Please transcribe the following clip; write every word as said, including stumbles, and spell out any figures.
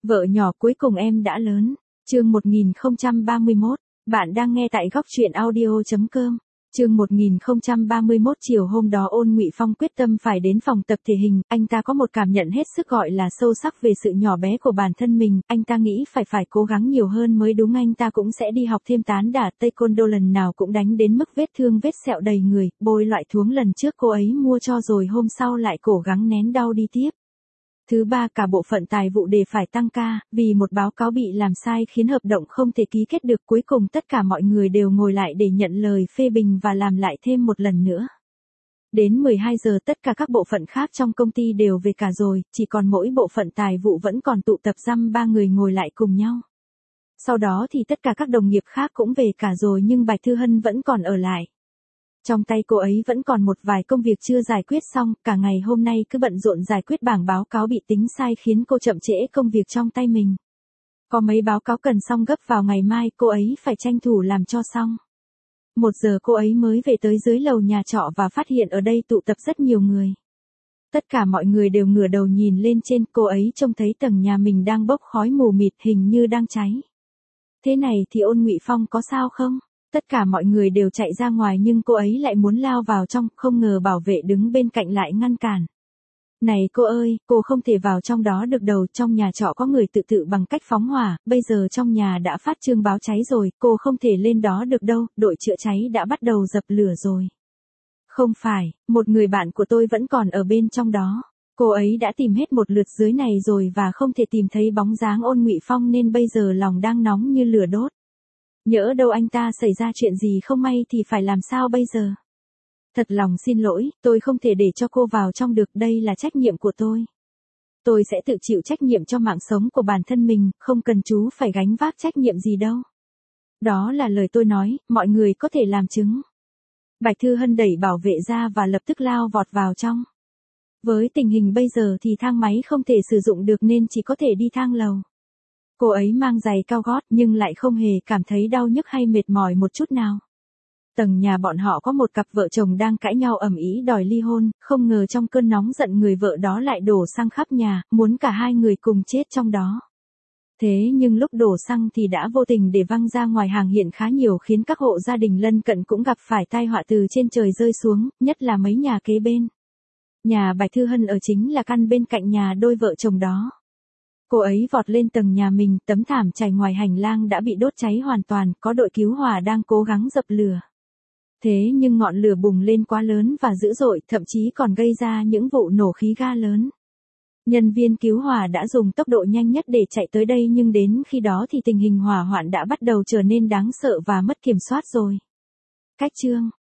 Vợ nhỏ cuối cùng em đã lớn. Chương một nghìn không trăm ba mươi mốt. Bạn đang nghe tại góc truyện audio chấm com. Chương một nghìn không trăm ba mươi mốt. Chiều hôm đó Ôn Ngụy Phong quyết tâm phải đến phòng tập thể hình, anh ta có một cảm nhận hết sức gọi là sâu sắc về sự nhỏ bé của bản thân mình, anh ta nghĩ phải phải cố gắng nhiều hơn mới đúng, anh ta cũng sẽ đi học thêm tán đả taekwondo, lần nào cũng đánh đến mức vết thương vết sẹo đầy người, bôi loại thuốc lần trước cô ấy mua cho rồi hôm sau lại cố gắng nén đau đi tiếp. Thứ ba, cả bộ phận tài vụ đều phải tăng ca, vì một báo cáo bị làm sai khiến hợp đồng không thể ký kết được, cuối cùng tất cả mọi người đều ngồi lại để nhận lời phê bình và làm lại thêm một lần nữa. Đến mười hai giờ tất cả các bộ phận khác trong công ty đều về cả rồi, chỉ còn mỗi bộ phận tài vụ vẫn còn tụ tập dăm ba người ngồi lại cùng nhau. Sau đó thì tất cả các đồng nghiệp khác cũng về cả rồi nhưng Bạch Thư Hân vẫn còn ở lại. Trong tay cô ấy vẫn còn một vài công việc chưa giải quyết xong, cả ngày hôm nay cứ bận rộn giải quyết bảng báo cáo bị tính sai khiến cô chậm trễ công việc trong tay mình. Có mấy báo cáo cần xong gấp vào ngày mai, cô ấy phải tranh thủ làm cho xong. Một giờ cô ấy mới về tới dưới lầu nhà trọ và phát hiện ở đây tụ tập rất nhiều người. Tất cả mọi người đều ngửa đầu nhìn lên trên, cô ấy trông thấy tầng nhà mình đang bốc khói mù mịt, hình như đang cháy. Thế này thì Ôn Ngụy Phong có sao không? Tất cả mọi người đều chạy ra ngoài nhưng cô ấy lại muốn lao vào trong, không ngờ bảo vệ đứng bên cạnh lại ngăn cản. Này cô ơi, cô không thể vào trong đó được đâu, trong nhà trọ có người tự tự bằng cách phóng hỏa, bây giờ trong nhà đã phát chương báo cháy rồi, cô không thể lên đó được đâu, đội chữa cháy đã bắt đầu dập lửa rồi. Không phải, một người bạn của tôi vẫn còn ở bên trong đó. Cô ấy đã tìm hết một lượt dưới này rồi và không thể tìm thấy bóng dáng Ôn Ngụy Phong nên bây giờ lòng đang nóng như lửa đốt. Nhỡ đâu anh ta xảy ra chuyện gì không may thì phải làm sao bây giờ? Thật lòng xin lỗi, tôi không thể để cho cô vào trong được, đây là trách nhiệm của tôi. Tôi sẽ tự chịu trách nhiệm cho mạng sống của bản thân mình, không cần chú phải gánh vác trách nhiệm gì đâu. Đó là lời tôi nói, mọi người có thể làm chứng. Bạch Thư Hân đẩy bảo vệ ra và lập tức lao vọt vào trong. Với tình hình bây giờ thì thang máy không thể sử dụng được nên chỉ có thể đi thang lầu. Cô ấy mang giày cao gót nhưng lại không hề cảm thấy đau nhức hay mệt mỏi một chút nào. Tầng nhà bọn họ có một cặp vợ chồng đang cãi nhau ầm ĩ đòi ly hôn, không ngờ trong cơn nóng giận người vợ đó lại đổ xăng khắp nhà, muốn cả hai người cùng chết trong đó. Thế nhưng lúc đổ xăng thì đã vô tình để văng ra ngoài hàng hiện khá nhiều khiến các hộ gia đình lân cận cũng gặp phải tai họa từ trên trời rơi xuống, nhất là mấy nhà kế bên. Nhà Bạch Thư Hân ở chính là căn bên cạnh nhà đôi vợ chồng đó. Cô ấy vọt lên tầng nhà mình, tấm thảm trải ngoài hành lang đã bị đốt cháy hoàn toàn, có đội cứu hỏa đang cố gắng dập lửa. Thế nhưng ngọn lửa bùng lên quá lớn và dữ dội, thậm chí còn gây ra những vụ nổ khí ga lớn. Nhân viên cứu hỏa đã dùng tốc độ nhanh nhất để chạy tới đây nhưng đến khi đó thì tình hình hỏa hoạn đã bắt đầu trở nên đáng sợ và mất kiểm soát rồi. Cách chương